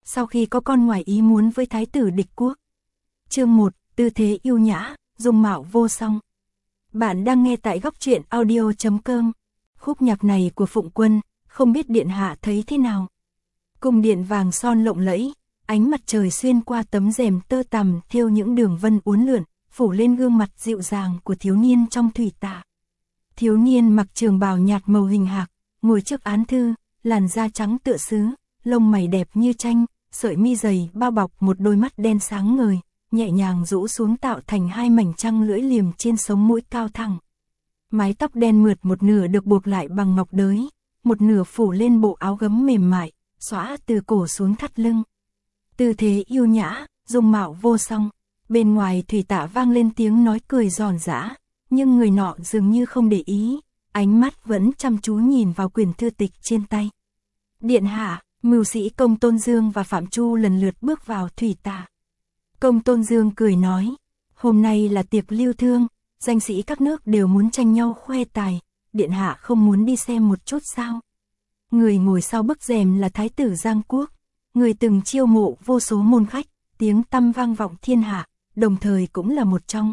sau khi có con ngoài ý muốn với thái tử địch quốc. Chương 1, tư thế yêu nhã, dung mạo vô song. Bạn đang nghe tại góc truyện audio.com. Khúc nhạc này của Phụng Quân, không biết điện hạ thấy thế nào. Cung điện vàng son lộng lẫy, ánh mặt trời xuyên qua tấm rèm tơ tằm thêu những đường vân uốn lượn, phủ lên gương mặt dịu dàng của thiếu niên trong thủy tạ. Thiếu niên mặc trường bào nhạt màu hình hạc, ngồi trước án thư, làn da trắng tựa sứ, lông mày đẹp như tranh, sợi mi dày bao bọc một đôi mắt đen sáng ngời, nhẹ nhàng rũ xuống tạo thành hai mảnh trăng lưỡi liềm trên sống mũi cao thẳng. Mái tóc đen mượt một nửa được buộc lại bằng ngọc đới, một nửa phủ lên bộ áo gấm mềm mại, xõa từ cổ xuống thắt lưng. Tư thế yêu nhã, dung mạo vô song. Bên ngoài thủy tạ vang lên tiếng nói cười giòn giã, nhưng người nọ dường như không để ý, ánh mắt vẫn chăm chú nhìn vào quyển thư tịch trên tay. Điện hạ, mưu sĩ Công Tôn Dương và Phạm Chu lần lượt bước vào thủy tạ. Công Tôn Dương cười nói, hôm nay là tiệc lưu thương, danh sĩ các nước đều muốn tranh nhau khoe tài, điện hạ không muốn đi xem một chút sao? Người ngồi sau bức rèm là thái tử Giang Quốc, người từng chiêu mộ vô số môn khách, tiếng tăm vang vọng thiên hạ, đồng thời cũng là một trong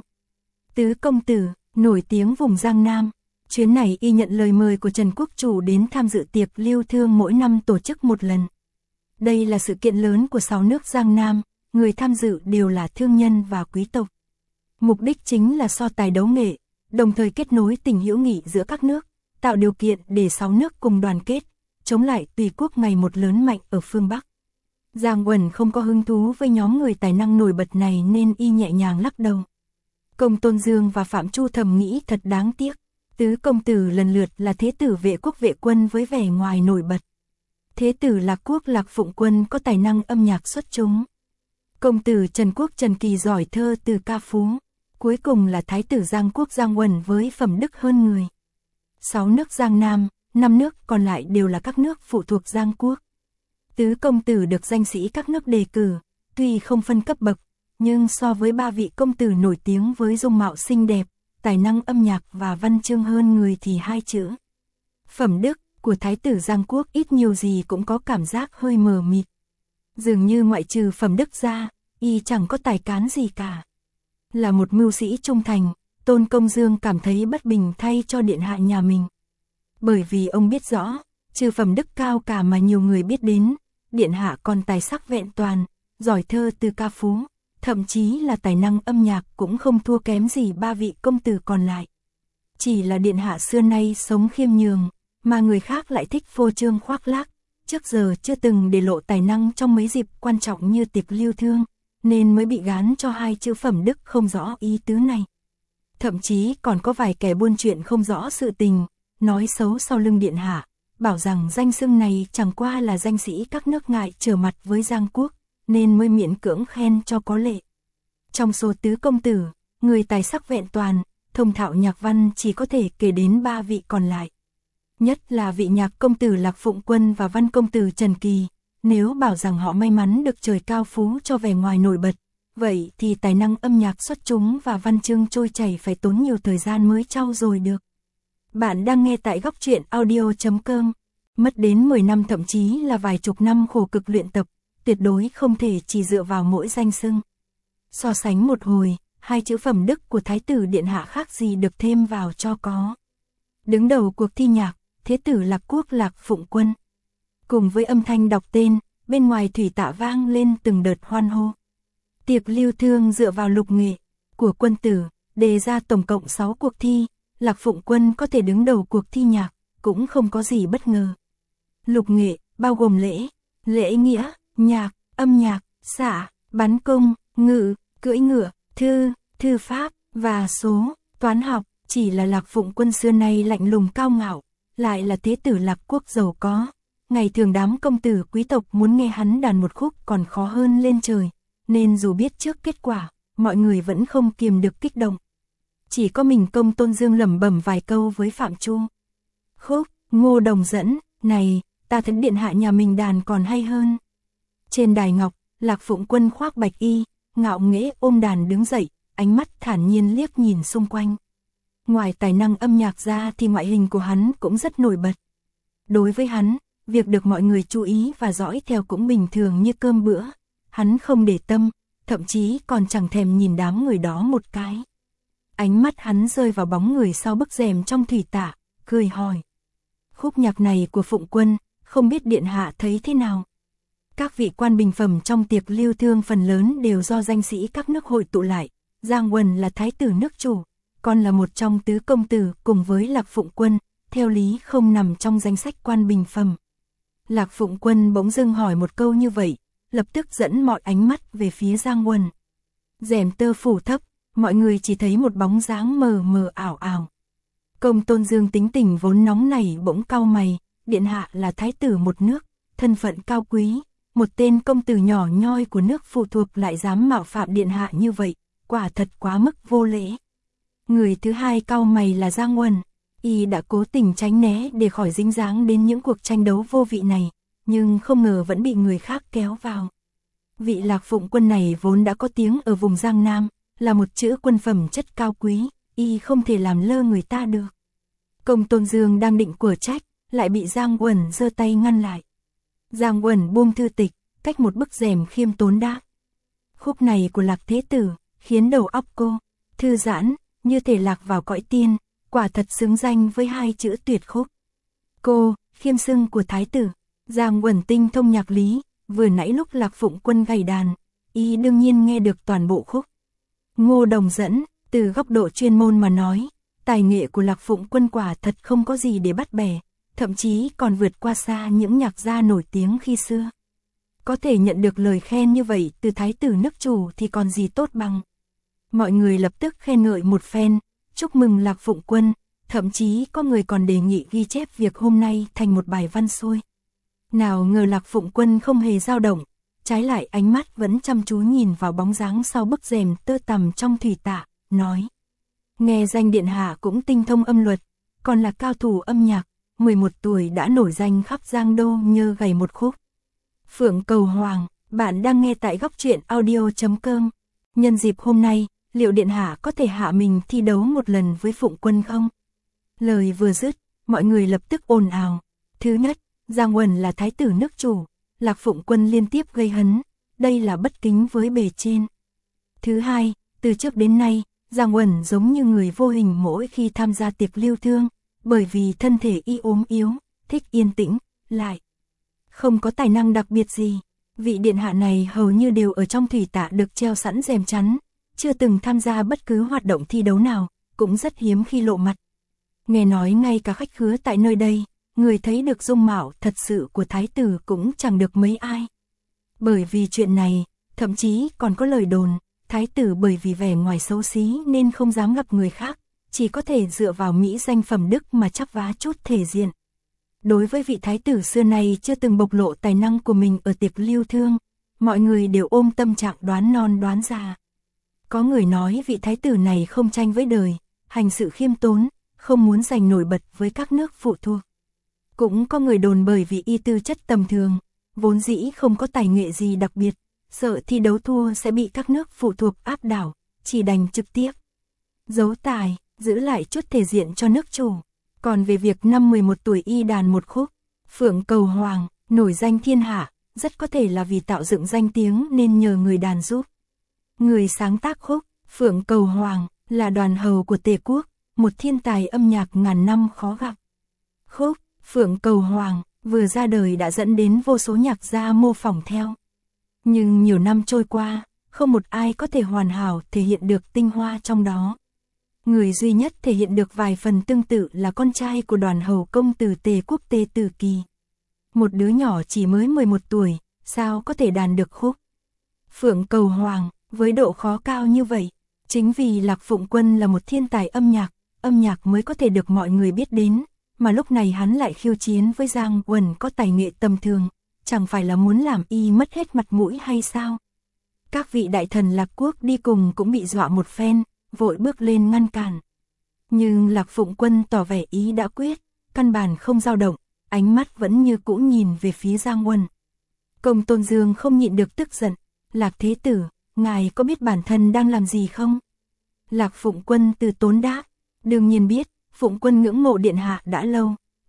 tứ công tử nổi tiếng vùng Giang Nam. Chuyến này y nhận lời mời của Trần Quốc Chủ đến tham dự tiệc lưu thương mỗi năm tổ chức một lần. Đây là sự kiện lớn của 6 nước Giang Nam, người tham dự đều là thương nhân và quý tộc. Mục đích chính là so tài đấu nghệ, đồng thời kết nối tình hữu nghị giữa các nước, tạo điều kiện để 6 nước cùng đoàn kết, chống lại tùy quốc ngày một lớn mạnh ở phương Bắc. Giang Uẩn không có hứng thú với nhóm người tài năng nổi bật này nên y nhẹ nhàng lắc đầu. Công Tôn Dương và Phạm Chu thầm nghĩ thật đáng tiếc. Tứ công tử lần lượt là thế tử Vệ Quốc Vệ Quân với vẻ ngoài nổi bật. Thế tử Lạc Quốc Lạc Phụng Quân có tài năng âm nhạc xuất chúng. Công tử Trần Quốc Trần Kỳ giỏi thơ từ ca phú. Cuối cùng là thái tử Giang Quốc Giang Uẩn với phẩm đức hơn người. 6 nước Giang Nam, 5 nước còn lại đều là các nước phụ thuộc Giang Quốc. Tứ công tử được danh sĩ các nước đề cử, tuy không phân cấp bậc, nhưng so với 3 vị công tử nổi tiếng với dung mạo xinh đẹp, tài năng âm nhạc và văn chương hơn người thì 2 chữ phẩm đức của thái tử Giang Quốc ít nhiều gì cũng có cảm giác hơi mờ mịt. Dường như ngoại trừ phẩm đức ra, y chẳng có tài cán gì cả. Là một mưu sĩ trung thành, Tôn Công Dương cảm thấy bất bình thay cho điện hạ nhà mình. Bởi vì ông biết rõ, trừ phẩm đức cao cả mà nhiều người biết đến, điện hạ còn tài sắc vẹn toàn, giỏi thơ từ ca phú, thậm chí là tài năng âm nhạc cũng không thua kém gì 3 vị công tử còn lại. Chỉ là điện hạ xưa nay sống khiêm nhường, mà người khác lại thích phô trương khoác lác, trước giờ chưa từng để lộ tài năng trong mấy dịp quan trọng như tiệc lưu thương, nên mới bị gán cho 2 chữ phẩm đức không rõ ý tứ này. Thậm chí còn có vài kẻ buôn chuyện không rõ sự tình, nói xấu sau lưng điện hạ, bảo rằng danh xưng này chẳng qua là danh sĩ các nước ngại trở mặt với Giang Quốc, nên mới miễn cưỡng khen cho có lệ. Trong số tứ công tử, người tài sắc vẹn toàn, thông thạo nhạc văn chỉ có thể kể đến 3 vị còn lại. Nhất là vị nhạc công tử Lạc Phụng Quân và văn công tử Trần Kỳ, nếu bảo rằng họ may mắn được trời cao phú cho vẻ ngoài nổi bật, vậy thì tài năng âm nhạc xuất chúng và văn chương trôi chảy phải tốn nhiều thời gian mới trau dồi được. Bạn đang nghe tại góc truyện audio.com. Mất đến 10 năm thậm chí là vài chục năm khổ cực luyện tập, tuyệt đối không thể chỉ dựa vào mỗi danh xưng. So sánh một hồi, 2 chữ phẩm đức của thái tử điện hạ khác gì được thêm vào cho có. Đứng đầu cuộc thi nhạc, thế tử Lạc Quốc Lạc Phụng Quân. Cùng với âm thanh đọc tên, bên ngoài thủy tạ vang lên từng đợt hoan hô. Tiệc lưu thương dựa vào lục nghệ của quân tử, đề ra tổng cộng 6 cuộc thi, Lạc Phụng Quân có thể đứng đầu cuộc thi nhạc, cũng không có gì bất ngờ. Lục nghệ bao gồm lễ nghĩa, nhạc, âm nhạc, xạ, bắn cung, ngự, cưỡi ngựa, thư pháp và số, toán học. Chỉ là Lạc Phụng Quân xưa nay lạnh lùng cao ngạo, lại là thế tử Lạc Quốc giàu có. Ngày thường đám công tử quý tộc muốn nghe hắn đàn một khúc còn khó hơn lên trời, nên dù biết trước kết quả, mọi người vẫn không kiềm được kích động. Chỉ có mình Công Tôn Dương lẩm bẩm vài câu với Phạm Chu. Khúc, Ngô Đồng dẫn, này, ta thấy điện hạ nhà mình đàn còn hay hơn. Trên đài ngọc, Lạc Phụng Quân khoác bạch y, ngạo nghễ ôm đàn đứng dậy, ánh mắt thản nhiên liếc nhìn xung quanh. Ngoài tài năng âm nhạc ra thì ngoại hình của hắn cũng rất nổi bật. Đối với hắn, việc được mọi người chú ý và dõi theo cũng bình thường như cơm bữa, hắn không để tâm, thậm chí còn chẳng thèm nhìn đám người đó một cái. Ánh mắt hắn rơi vào bóng người sau bức rèm trong thủy tạ, cười hỏi. Khúc nhạc này của Phụng Quân, không biết điện hạ thấy thế nào? Các vị quan bình phẩm trong tiệc lưu thương phần lớn đều do danh sĩ các nước hội tụ lại, Giang Uẩn là thái tử nước chủ, còn là một trong tứ công tử cùng với Lạc Phụng Quân, theo lý không nằm trong danh sách quan bình phẩm. Lạc Phụng Quân bỗng dưng hỏi một câu như vậy, lập tức dẫn mọi ánh mắt về phía Giang Uẩn. Rèm tơ phủ thấp, mọi người chỉ thấy một bóng dáng mờ mờ ảo ảo. Công Tôn Dương tính tình vốn nóng nảy bỗng cau mày, điện hạ là thái tử một nước, thân phận cao quý, một tên công tử nhỏ nhoi của nước phụ thuộc lại dám mạo phạm điện hạ như vậy, quả thật quá mức vô lễ. Người thứ hai cau mày là Giang Uẩn, y đã cố tình tránh né để khỏi dính dáng đến những cuộc tranh đấu vô vị này, nhưng không ngờ vẫn bị người khác kéo vào. Vị Lạc Phụng Quân này vốn đã có tiếng ở vùng Giang Nam, là một chữ quân phẩm chất cao quý, y không thể làm lơ người ta được. Công Tôn Dương đang định của trách, lại bị Giang Uẩn giơ tay ngăn lại. Giang Uẩn buông thư tịch, cách một bức rèm khiêm tốn đáp. Khúc này của Lạc Thế Tử, khiến đầu óc cô thư giãn, như thể lạc vào cõi tiên, quả thật xứng danh với hai chữ tuyệt khúc. Cô, khiêm xưng của thái tử. Giang Uẩn tinh thông nhạc lý, vừa nãy lúc Lạc Phụng Quân gảy đàn, y đương nhiên nghe được toàn bộ khúc. Ngô Đồng dẫn, từ góc độ chuyên môn mà nói, tài nghệ của Lạc Phụng Quân quả thật không có gì để bắt bẻ, thậm chí còn vượt qua xa những nhạc gia nổi tiếng khi xưa. Có thể nhận được lời khen như vậy từ thái tử nước chủ thì còn gì tốt bằng. Mọi người lập tức khen ngợi một phen, chúc mừng Lạc Phụng Quân, thậm chí có người còn đề nghị ghi chép việc hôm nay thành một bài văn xuôi. Nào ngờ Lạc Phụng Quân không hề dao động, trái lại ánh mắt vẫn chăm chú nhìn vào bóng dáng sau bức rèm tơ tằm trong thủy tạ, nói. Nghe danh điện hạ cũng tinh thông âm luật, còn là cao thủ âm nhạc, 11 tuổi đã nổi danh khắp Giang Đô nhờ gảy một khúc. Phượng Cầu Hoàng, bạn đang nghe tại góc truyện audio.com. Nhân dịp hôm nay, liệu điện hạ có thể hạ mình thi đấu một lần với Phụng Quân không? Lời vừa dứt, mọi người lập tức ồn ào. Thứ nhất, Giang Uẩn là thái tử nước chủ, Lạc Phụng Quân liên tiếp gây hấn, đây là bất kính với bề trên. Thứ hai, từ trước đến nay, Giang Uẩn giống như người vô hình mỗi khi tham gia tiệc lưu thương, bởi vì thân thể y ốm yếu, thích yên tĩnh, lại không có tài năng đặc biệt gì. Vị điện hạ này hầu như đều ở trong thủy tạ được treo sẵn rèm chắn, chưa từng tham gia bất cứ hoạt động thi đấu nào, cũng rất hiếm khi lộ mặt. Nghe nói ngay cả khách khứa tại nơi đây, người thấy được dung mạo thật sự của thái tử cũng chẳng được mấy ai. Bởi vì chuyện này, thậm chí còn có lời đồn, thái tử bởi vì vẻ ngoài xấu xí nên không dám gặp người khác, chỉ có thể dựa vào mỹ danh phẩm đức mà chắp vá chút thể diện. Đối với vị thái tử xưa này chưa từng bộc lộ tài năng của mình ở tiệc lưu thương, mọi người đều ôm tâm trạng đoán non đoán già. Có người nói vị thái tử này không tranh với đời, hành sự khiêm tốn, không muốn giành nổi bật với các nước phụ thuộc. Cũng có người đồn bởi vì y tư chất tầm thường, vốn dĩ không có tài nghệ gì đặc biệt, sợ thi đấu thua sẽ bị các nước phụ thuộc áp đảo, chỉ đành trực tiếp giấu tài, giữ lại chút thể diện cho nước chủ. Còn về việc năm 11 tuổi y đàn một khúc, Phượng Cầu Hoàng, nổi danh thiên hạ, rất có thể là vì tạo dựng danh tiếng nên nhờ người đàn giúp. Người sáng tác khúc, Phượng Cầu Hoàng, là Đoàn Hầu của Tề Quốc, một thiên tài âm nhạc ngàn năm khó gặp. Khúc, Phượng Cầu Hoàng, vừa ra đời đã dẫn đến vô số nhạc gia mô phỏng theo. Nhưng nhiều năm trôi qua, không một ai có thể hoàn hảo thể hiện được tinh hoa trong đó. Người duy nhất thể hiện được vài phần tương tự là con trai của Đoàn Hầu công tử Tề Quốc Tề Tử Kỳ. Một đứa nhỏ chỉ mới 11 tuổi, sao có thể đàn được khúc Phượng Cầu Hoàng, với độ khó cao như vậy. Chính vì Lạc Phụng Quân là một thiên tài âm nhạc mới có thể được mọi người biết đến, mà lúc này hắn lại khiêu chiến với Giang Uẩn có tài nghệ tầm thường, chẳng phải là muốn làm y mất hết mặt mũi hay sao? Các vị đại thần Lạc Quốc đi cùng cũng bị dọa một phen, vội bước lên ngăn cản. Nhưng Lạc Phụng Quân tỏ vẻ ý đã quyết, căn bản không dao động, ánh mắt vẫn như cũ nhìn về phía Giang Uẩn. Công Tôn Dương không nhịn được tức giận, Lạc Thế Tử, ngài có biết bản thân đang làm gì không? Lạc Phụng Quân từ tốn đáp, đương nhiên biết, Phụng Quân ngưỡng mộ điện hạ đã lâu,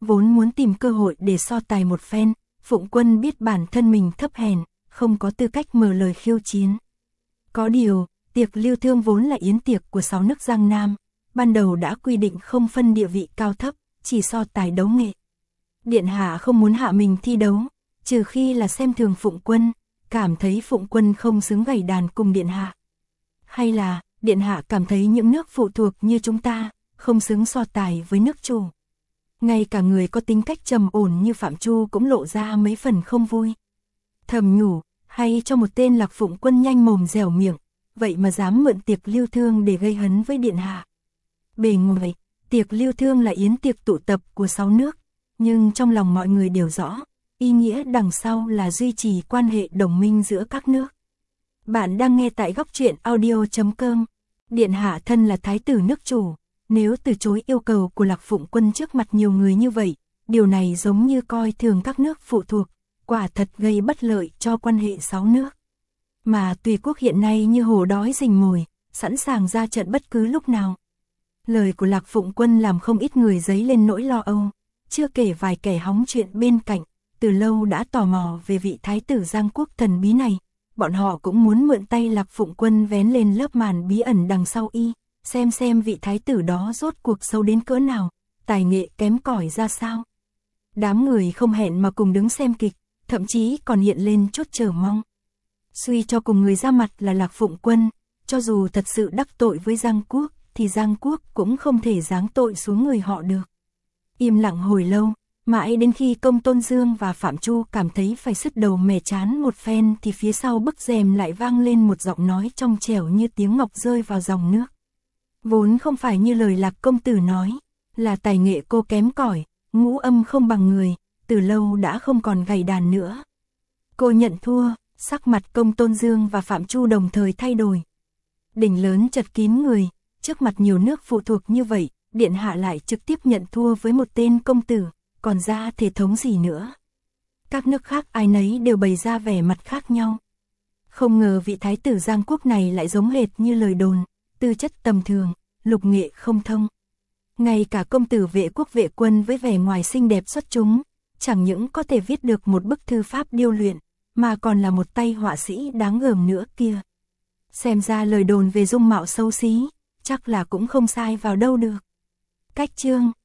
vốn muốn tìm cơ hội để so tài một phen, Phụng Quân biết bản thân mình thấp hèn, không có tư cách mở lời khiêu chiến. Có điều, tiệc lưu thương vốn là yến tiệc của 6 nước Giang Nam, ban đầu đã quy định không phân địa vị cao thấp, chỉ so tài đấu nghệ. Điện hạ không muốn hạ mình thi đấu, trừ khi là xem thường Phụng Quân, cảm thấy Phụng Quân không xứng gảy đàn cùng điện hạ. Hay là, điện hạ cảm thấy những nước phụ thuộc như chúng ta, không xứng so tài với nước chủ. Ngay cả người có tính cách trầm ổn như Phạm Chu cũng lộ ra mấy phần không vui. Thầm nhủ, hay cho một tên Lạc Phụng Quân nhanh mồm dẻo miệng, vậy mà dám mượn tiệc lưu thương để gây hấn với điện hạ. Bề ngoài, tiệc lưu thương là yến tiệc tụ tập của 6 nước, nhưng trong lòng mọi người đều rõ, ý nghĩa đằng sau là duy trì quan hệ đồng minh giữa các nước. Bạn đang nghe tại góc truyện audio.com. Điện hạ thân là thái tử nước chủ, nếu từ chối yêu cầu của Lạc Phụng Quân trước mặt nhiều người như vậy, điều này giống như coi thường các nước phụ thuộc, quả thật gây bất lợi cho quan hệ 6 nước. Mà tùy quốc hiện nay như hổ đói rình mồi, sẵn sàng ra trận bất cứ lúc nào. Lời của Lạc Phụng Quân làm không ít người dấy lên nỗi lo âu, chưa kể vài kẻ hóng chuyện bên cạnh, từ lâu đã tò mò về vị thái tử Giang Quốc thần bí này. Bọn họ cũng muốn mượn tay Lạc Phụng Quân vén lên lớp màn bí ẩn đằng sau y, xem vị thái tử đó rốt cuộc sâu đến cỡ nào, tài nghệ kém cỏi ra sao. Đám người không hẹn mà cùng đứng xem kịch, thậm chí còn hiện lên chút chờ mong. Suy cho cùng người ra mặt là Lạc Phụng Quân, cho dù thật sự đắc tội với Giang Quốc, thì Giang Quốc cũng không thể giáng tội xuống người họ được. Im lặng hồi lâu, mãi đến khi Công Tôn Dương và Phạm Chu cảm thấy phải sứt đầu mẻ chán một phen thì phía sau bức rèm lại vang lên một giọng nói trong trẻo như tiếng ngọc rơi vào dòng nước. Vốn không phải như lời Lạc công tử nói, là tài nghệ cô kém cỏi, ngũ âm không bằng người, từ lâu đã không còn gảy đàn nữa. Cô nhận thua, sắc mặt Công Tôn Dương và Phạm Chu đồng thời thay đổi. Đỉnh lớn chật kín người, trước mặt nhiều nước phụ thuộc như vậy, điện hạ lại trực tiếp nhận thua với một tên công tử, còn ra thể thống gì nữa. Các nước khác ai nấy đều bày ra vẻ mặt khác nhau. Không ngờ vị thái tử Giang Quốc này lại giống hệt như lời đồn, tư chất tầm thường, lục nghệ không thông. Ngay cả công tử Vệ Quốc Vệ Quân với vẻ ngoài xinh đẹp xuất chúng, chẳng những có thể viết được một bức thư pháp điêu luyện, mà còn là một tay họa sĩ đáng gờm nữa kia. Xem ra lời đồn về dung mạo xấu xí, chắc là cũng không sai vào đâu được. Cách chương